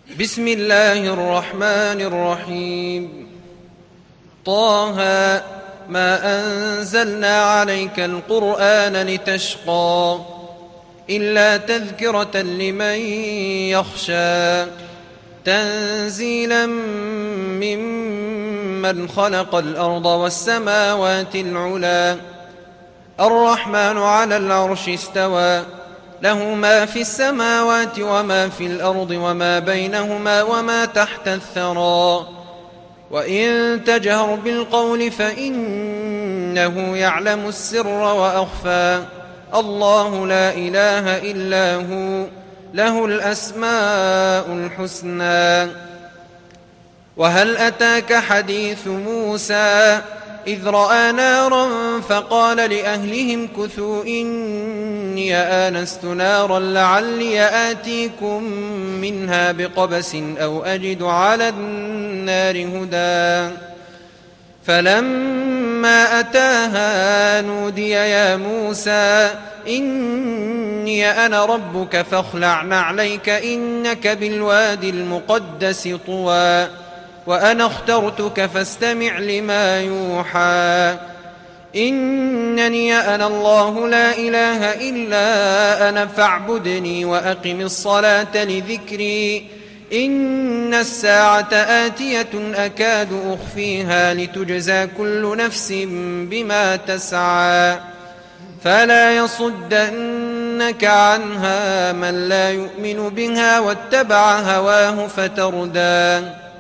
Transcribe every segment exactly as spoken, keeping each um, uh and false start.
بسم الله الرحمن الرحيم. طه ما أنزلنا عليك القرآن لتشقى إلا تذكرة لمن يخشى تنزيلا ممن خلق الأرض والسماوات العلى الرحمن على العرش استوى له ما في السماوات وما في الأرض وما بينهما وما تحت الثرى وإن تجهر بالقول فإنه يعلم السر وأخفى الله لا إله إلا هو له الأسماء الحسنى. وهل أتاك حديث موسى إذ رأى نارا فقال لأهلهم كثوا إني آنست نارا لعلي آتيكم منها بقبس أو أجد على النار هدى فلما أتاها نودي يا موسى إني أنا ربك فاخلع نعليك إنك بالوادي المقدس طوى وأنا اخترتك فاستمع لما يوحى إنني أنا الله لا إله إلا أنا فاعبدني وأقم الصلاة لذكري إن الساعة آتية أكاد أخفيها لتجزى كل نفس بما تسعى فلا يصدنك عنها من لا يؤمن بها واتبع هواه فتردى.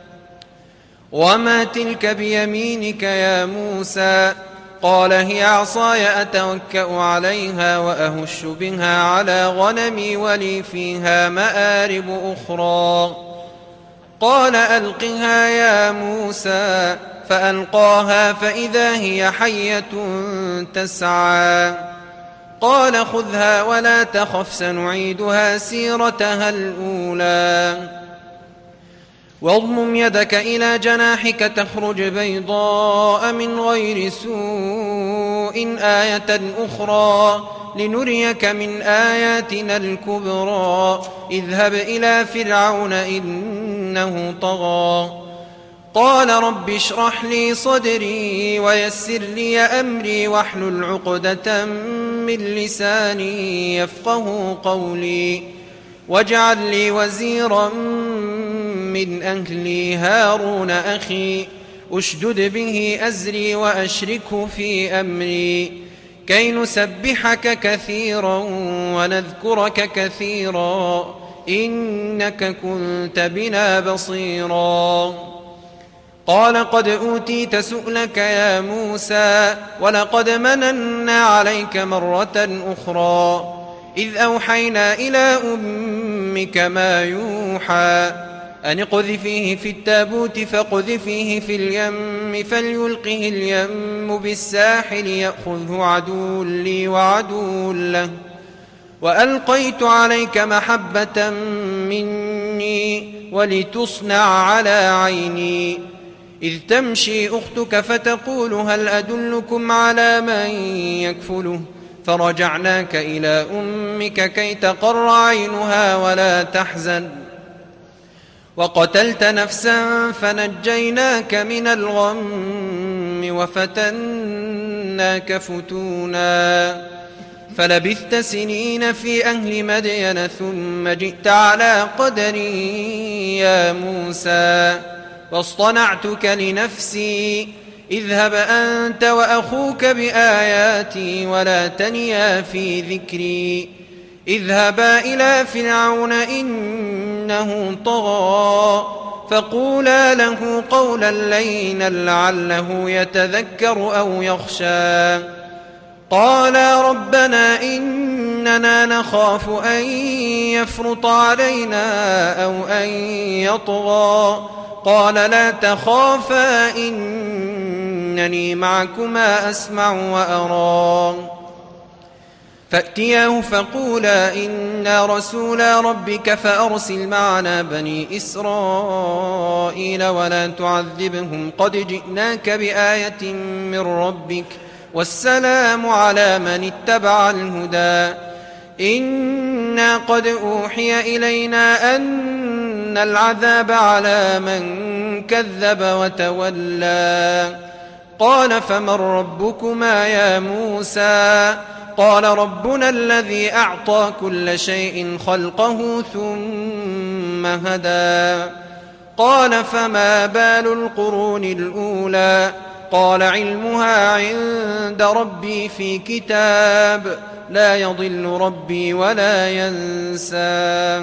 وما تلك بيمينك يا موسى قال هي عصاي أتوكأ عليها وأهش بها على غنمي ولي فيها مآرب أخرى قال ألقها يا موسى فألقاها فإذا هي حية تسعى قال خذها ولا تخف سنعيدها سيرتها الأولى واضمم يدك إلى جناحك تخرج بيضاء من غير سوء آية أخرى لنريك من آياتنا الكبرى اذهب إلى فرعون إنه طغى قال رب اشرح لي صدري ويسر لي أمري واحلل عقدة من لساني يفقه قولي واجعل لي وزيرا من أهلي هارون أخي أشدد به أزري وأشركه في أمري كي نسبحك كثيرا ونذكرك كثيرا إنك كنت بنا بصيرا قال قد أوتيت سؤلك يا موسى ولقد مننا عليك مرة أخرى إذ أوحينا إلى أمك ما يوحى أن اقذفيه في التابوت فاقذفيه في اليم فليلقه اليم بالساحل يأخذه عدو لي وعدو له وألقيت عليك محبة مني ولتصنع على عيني إذ تمشي أختك فتقول هل أدلكم على من يكفله فرجعناك إلى أمك كي تقر عينها ولا تحزن وقتلت نفسا فنجيناك من الغم وفتناك فتونا فلبثت سنين في أهل مدين ثم جئت على قدري يا موسى واصطنعتك لنفسي اذهب أنت وأخوك بآياتي ولا تنيا في ذكري اذهبا إلى فرعون إنه طغى فقولا له قولا لينا لعله يتذكر أو يخشى قالا ربنا إننا نخاف أن يفرط علينا أو أن يطغى قال لا تخافا إنني معكما أسمع وأرى فأتياه فقولا إنا رسولا ربك فأرسل معنا بني إسرائيل ولا تعذبهم قد جئناك بآية من ربك والسلام على من اتبع الهدى إنا قد أوحي إلينا أن ليذيقن العذاب على من كذب وتولى قال فمن ربكما يا موسى قال ربنا الذي أعطى كل شيء خلقه ثم هدى قال فما بال القرون الأولى قال علمها عند ربي في كتاب لا يضل ربي ولا ينسى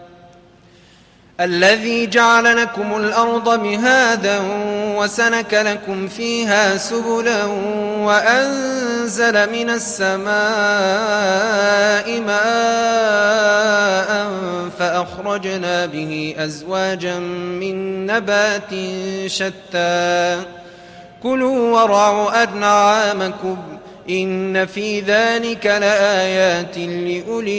الذي جعل لكم الأرض مهادا وسلك لكم فيها سبلا وأنزل من السماء ماء فأخرجنا به أزواجا من نبات شتى كلوا ورعوا أنعامكم إن في ذلك لآيات لأولي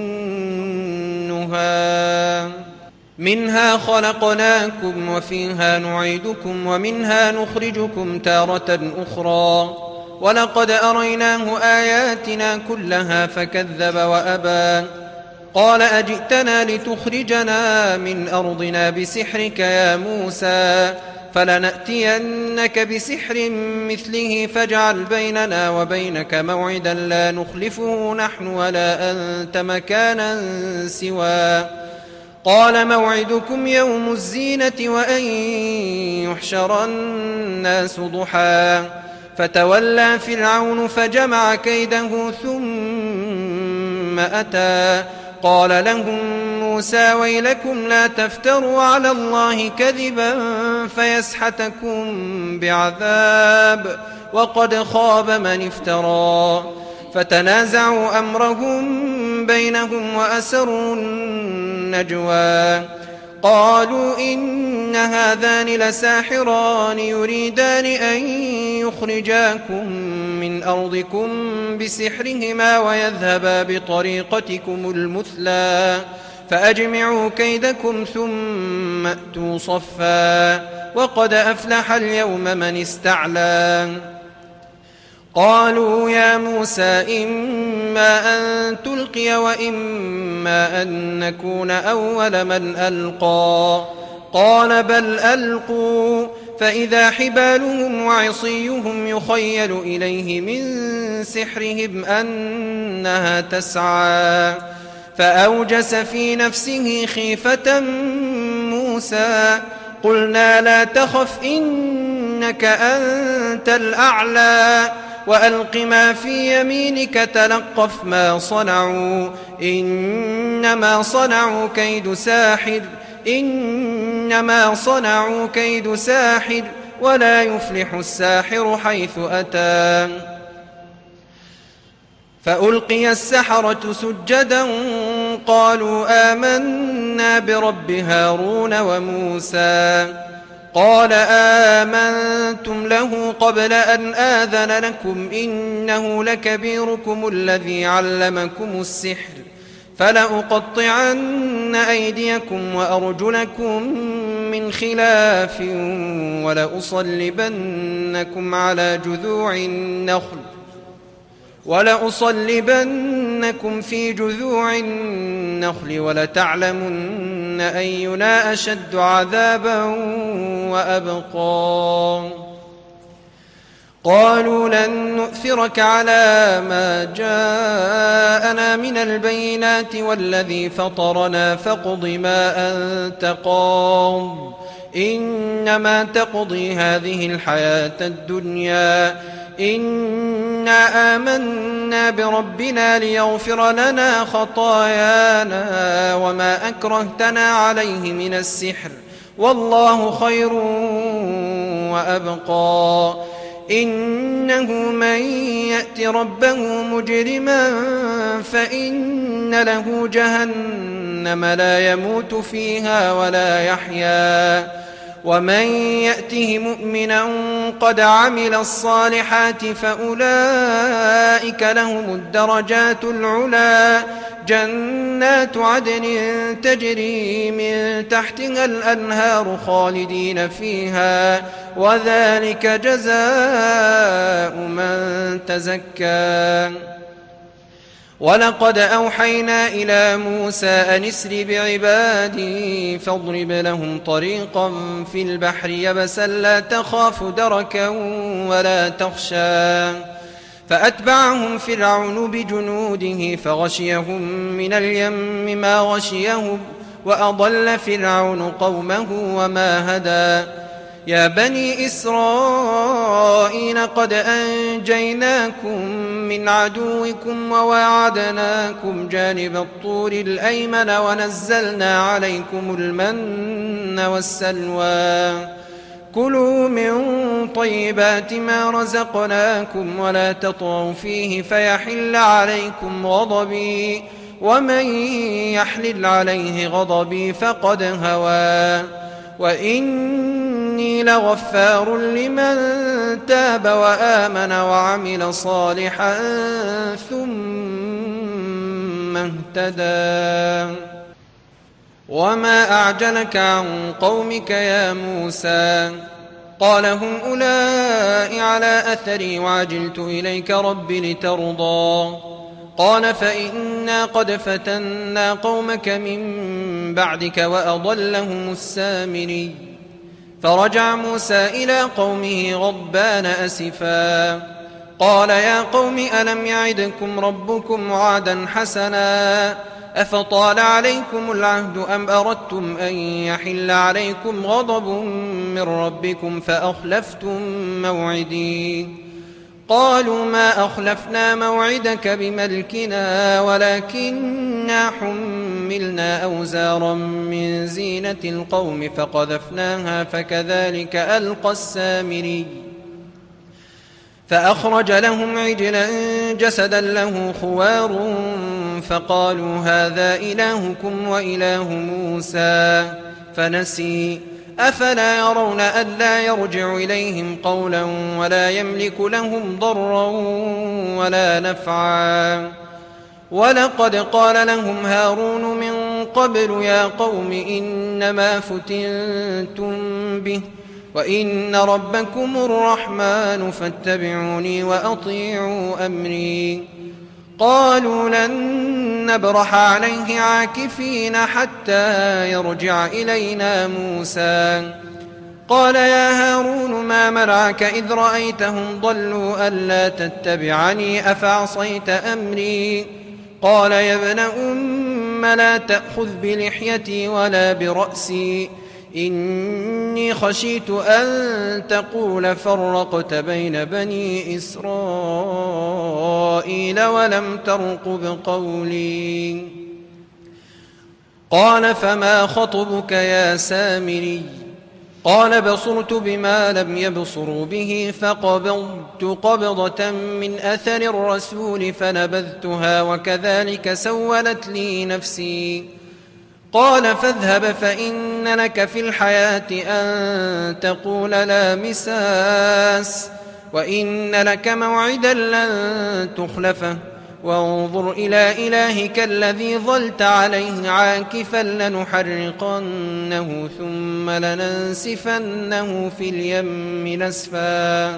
النهى منها خلقناكم وفيها نعيدكم ومنها نخرجكم تارة أخرى ولقد أريناه آياتنا كلها فكذب وأبى قال أجئتنا لتخرجنا من أرضنا بسحرك يا موسى فلنأتينك بسحر مثله فاجعل بيننا وبينك موعدا لا نخلفه نحن ولا أنت مكانا سوى قال موعدكم يوم الزينة وأن يحشر الناس ضحى فتولى فرعون فجمع كيده ثم أتى قال لهم موسى ويلكم لا تفتروا على الله كذبا فيسحتكم بعذاب وقد خاب من افترى فتنازعوا أمرهم بينهم وأسروا النجوى قالوا إن هذان لساحران يريدان أن يخرجاكم من أرضكم بسحرهما ويذهبا بطريقتكم المثلى فأجمعوا كيدكم ثم أتوا صفا وقد أفلح اليوم من استعلى قالوا يا موسى إما أن تلقي وإما أن نكون أول من ألقى قال بل ألقوا فإذا حبالهم وعصيهم يخيل إليه من سحرهم أنها تسعى فأوجس في نفسه خيفة موسى قلنا لا تخف إنك أنت الأعلى وألق ما في يمينك تلقف ما صنعوا إنما صنعوا كيد ساحر إنما صنعوا كيد ساحر ولا يفلح الساحر حيث أتى فألقي السحرة سجدا قالوا آمنا برب هارون وموسى قال آمنتم له قبل أن آذن لكم إنه لكبيركم الذي علمكم السحر فلأقطعن أيديكم وأرجلكم من خلاف ولأصلبنكم على جذوع النخل ولأصلبنكم في جذوع النخل ولتعلمن أينا أشد عذابا وأبقى قالوا لن نؤثرك على ما جاءنا من البينات والذي فطرنا فاقض ما أنت قاض إنما تقضي هذه الحياة الدنيا إنا آمنا بربنا ليغفر لنا خطايانا وما أكرهتنا عليه من السحر والله خير وأبقى إنه من يأت ربه مجرما فإن له جهنم لا يموت فيها ولا يحيا ومن يأته مؤمنا قد عمل الصالحات فأولئك لهم الدرجات العلا جنات عدن تجري من تحتها الأنهار خالدين فيها وذلك جزاء من تزكى ولقد أوحينا إلى موسى أن اسر بعبادي فاضرب لهم طريقا في البحر يبسا لا تخاف دركا ولا تخشى فأتبعهم فرعون بجنوده فغشيهم من اليم ما غشيهم وأضل فرعون قومه وما هدى يا بني إسرائيل قد أنجيناكم من عدوكم وواعدناكم جانب الطور الأيمن ونزلنا عليكم المن والسلوى كلوا من طيبات ما رزقناكم ولا تطغوا فيه فيحل عليكم غضبي ومن يحلل عليه غضبي فقد هوى وإني لغفار لمن تاب وآمن وعمل صالحا ثم اهتدى وما أعجلك عن قومك يا موسى قال هم أولئك على أثري وعجلت إليك رب لترضى قال فإنا قد فتنا قومك من بعدك وأضلهم السامري فرجع موسى إلى قومه غضبان أسفا قال يا قوم ألم يعدكم ربكم وعدا حسنا أفطال عليكم العهد أم أردتم أن يحل عليكم غضب من ربكم فأخلفتم موعدي قالوا ما أخلفنا موعدك بملكنا ولكننا حملنا أوزارا من زينة القوم فقذفناها فكذلك ألقى السامري فأخرج لهم عجلا جسدا له خوار فقالوا هذا إلهكم وإله موسى فنسي أفلا يرون ألا يرجع إليهم قولا ولا يملك لهم ضرا ولا نفعا ولقد قال لهم هارون من قبل يا قوم إنما فتنتم به وإن ربكم الرحمن فاتبعوني وأطيعوا أمري قالوا لن نبرح عليه عاكفين حتى يرجع إلينا موسى قال يا هارون ما منعك إذ رأيتهم ضلوا ألا تتبعني أفعصيت أمري قال يا ابن أم لا تأخذ بلحيتي ولا برأسي إني خشيت أن تقول فرقت بين بني إسرائيل ولم ترقب قولي قال فما خطبك يا سامري قال بصرت بما لم يبصروا به فقبضت قبضة من أثر الرسول فنبذتها وكذلك سولت لي نفسي قال فاذهب فإن لك في الحياة أن تقول لا مساس وإن لك موعدا لن تخلفه وانظر إلى إلهك الذي ظلت عليه عاكفا لنحرقنه ثم لننسفنه في اليم نسفا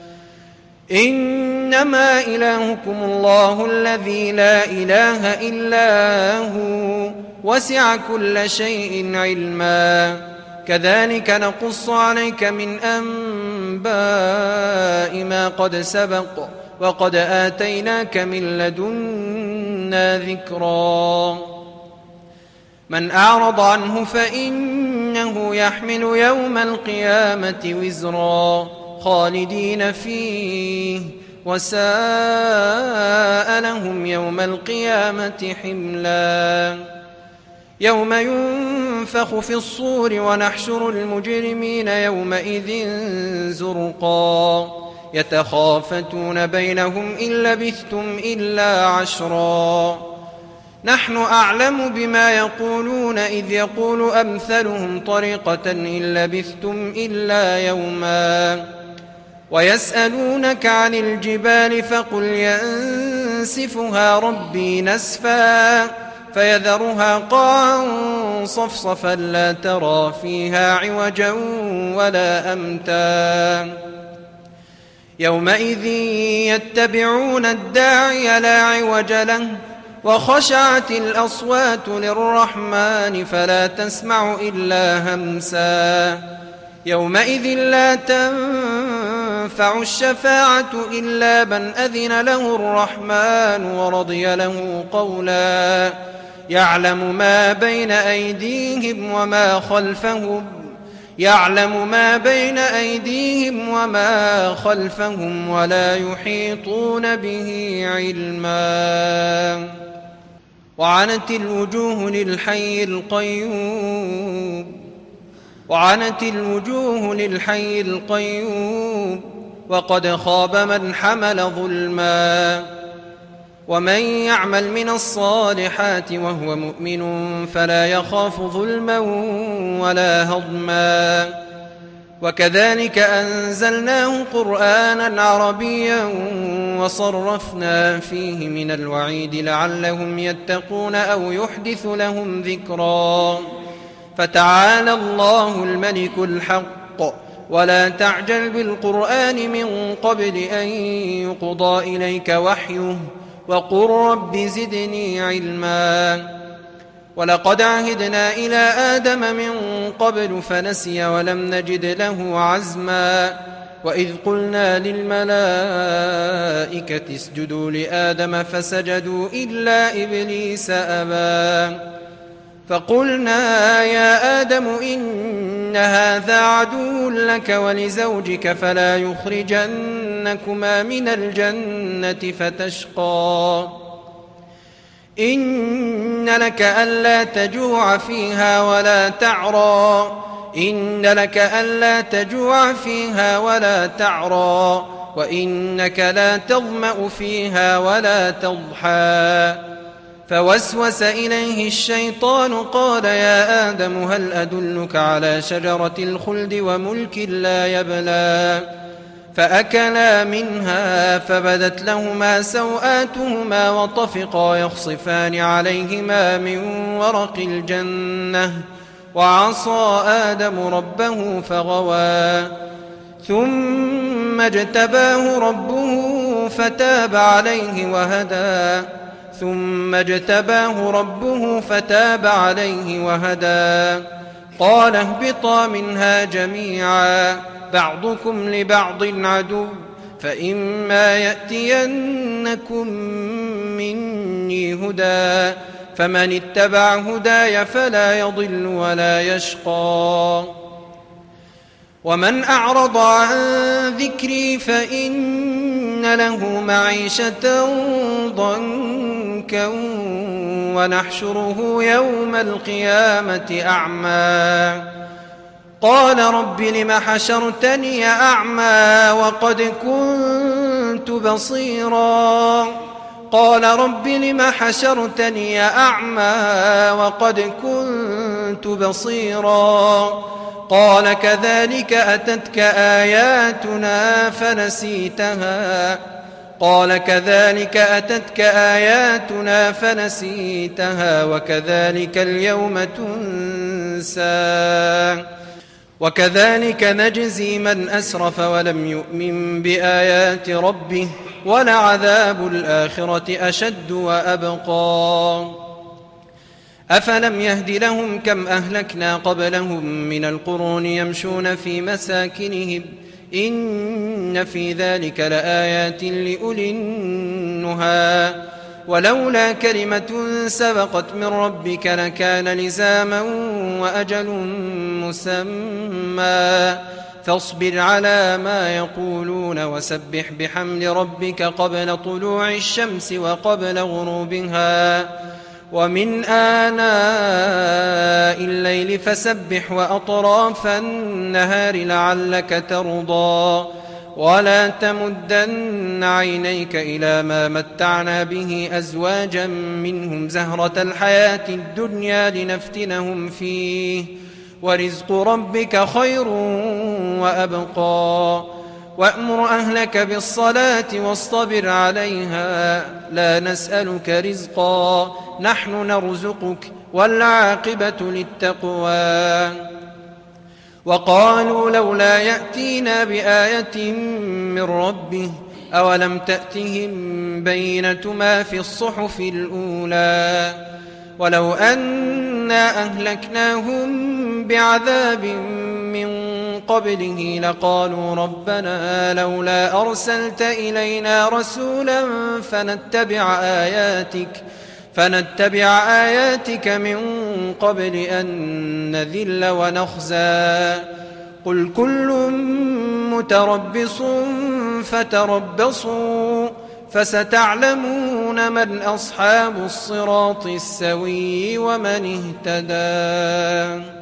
إنما إلهكم الله الذي لا إله إلا هو وسع كل شيء علما كذلك نقص عليك من أنباء ما قد سبق وقد آتيناك من لدنا ذكرا من أعرض عنه فإنه يحمل يوم القيامة وزرا خالدين فيه وساء لهم يوم القيامة حملا يوم ينفخ في الصور ونحشر المجرمين يومئذ زرقا يتخافتون بينهم إن لبثتم إلا عشرا نحن أعلم بما يقولون إذ يقول أمثلهم طريقة إن لبثتم إلا يوما ويسألونك عن الجبال فقل ينسفها ربي نسفا فيذرها قاعا صفصفا لا ترى فيها عوجا ولا أمتا يومئذ يتبعون الداعي لا عوج له وخشعت الأصوات للرحمن فلا تسمع إلا همسا يومئذ لا تنفع الشفاعة إلا من أذن له الرحمن ورضي له قولا يعلم ما بين أيديهم وما خلفهم يعلم ما بين أيديهم وما خلفهم ولا يحيطون به علما وعنت الوجوه للحي القيوم وعنت الوجوه للحي القيوم وقد خاب من حمل ظلما ومن يعمل من الصالحات وهو مؤمن فلا يخاف ظلما ولا هضما وكذلك أنزلناه قرآنا عربيا وصرفنا فيه من الوعيد لعلهم يتقون أو يحدث لهم ذكرا فتعالى الله الملك الحق ولا تعجل بالقرآن من قبل أن يقضى إليك وحيه وقل رب زدني علما ولقد عهدنا إلى آدم من قبل فنسي ولم نجد له عزما وإذ قلنا للملائكة اسجدوا لآدم فسجدوا إلا إبليس أبى فقلنا يا آدم إن هذا عدو لك ولزوجك فلا يخرجنكما من الجنة فتشقى إن لك ألا تجوع فيها ولا تعرى إن لك ألا تجوع فيها ولا تعرى وإنك لا تظمأ فيها ولا تضحى فوسوس إليه الشيطان قال يا آدم هل أدلك على شجرة الخلد وملك لا يبلى فأكلا منها فبدت لهما سوآتهما وطفقا يخصفان عليهما من ورق الجنة وعصى آدم ربه فغوى ثم اجتباه ربه فتاب عليه وهدى ثم اجتباه ربه فتاب عليه وهدى قال اهبطا منها جميعا بعضكم لبعض عدو فإما يأتينكم مني هدى فمن اتبع هداي فلا يضل ولا يشقى ومن أعرض عن ذكري فإن له معيشة ضنكا ونحشره يوم القيامة أعمى قال رب لم حشرتني أعمى وقد كنت بصيرا قال رب لم حشرتني أعمى وقد كنت بصيرا قال كذلك أتتك آياتنا فنسيتها قال كذلك أتتك آياتنا فنسيتها وكذلك اليوم تنسى وكذلك نجزي من أسرف ولم يؤمن بآيات ربه ولعذاب الآخرة أشد وأبقى أفلم يهد لهم كم أهلكنا قبلهم من القرون يمشون في مساكنهم إن في ذلك لآيات لأولي النهى ولولا كلمة سبقت من ربك لكان لزاما وأجل مسمى فاصبر على ما يقولون وسبح بحمد ربك قبل طلوع الشمس وقبل غروبها ومن آناء الليل فسبح وأطراف النهار لعلك ترضى ولا تمدن عينيك إلى ما متعنا به أزواجا منهم زهرة الحياة الدنيا لنفتنهم فيه ورزق ربك خير وأبقى وأمر أهلك بالصلاة واصطبر عليها لا نسألك رزقا نحن نرزقك والعاقبة للتقوى وقالوا لولا يأتينا بآية من ربه أولم تأتهم بينة ما في الصحف الأولى ولو أنا أهلكناهم بعذاب من قبله لقالوا ربنا لولا أرسلت إلينا رسولا فنتبع آياتك فنتبع آياتك من قبل أن نذل ونخزى قل كل متربص فتربصوا فستعلمون من أصحاب الصراط السوي ومن اهتدى.